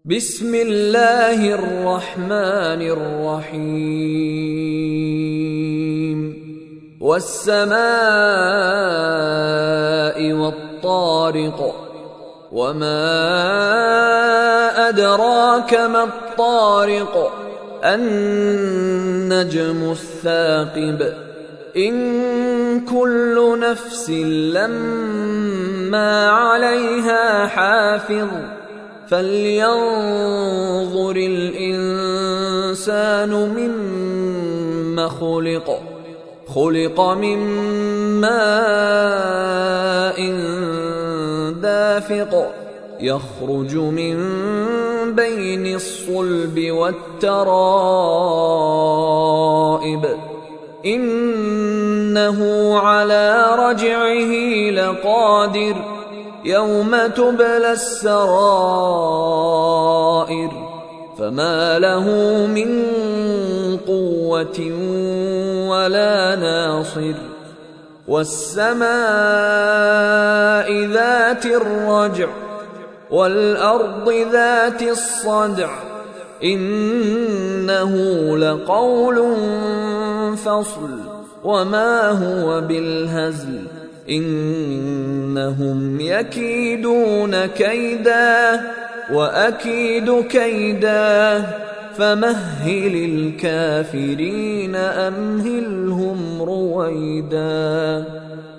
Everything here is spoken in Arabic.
بسم الله الرحمن الرحيم والسماء والطارق وما أدراك ما الطارق النجم الثاقب إن كل نفس لما عليها حافظ فلينظر الإنسان مما خلق من ماء دافق يخرج من بين الصلب والترائب إنه على رجعه لقادر يوم تبلى السرائر فما له من قوة ولا ناصر والسماء ذات الرجع والأرض ذات الصدع إنه لقول فصل وما هو بالهزل إنهم يكيدون كيدا وأكيد كيدا فمهل الكافرين أمهلهم رويدا.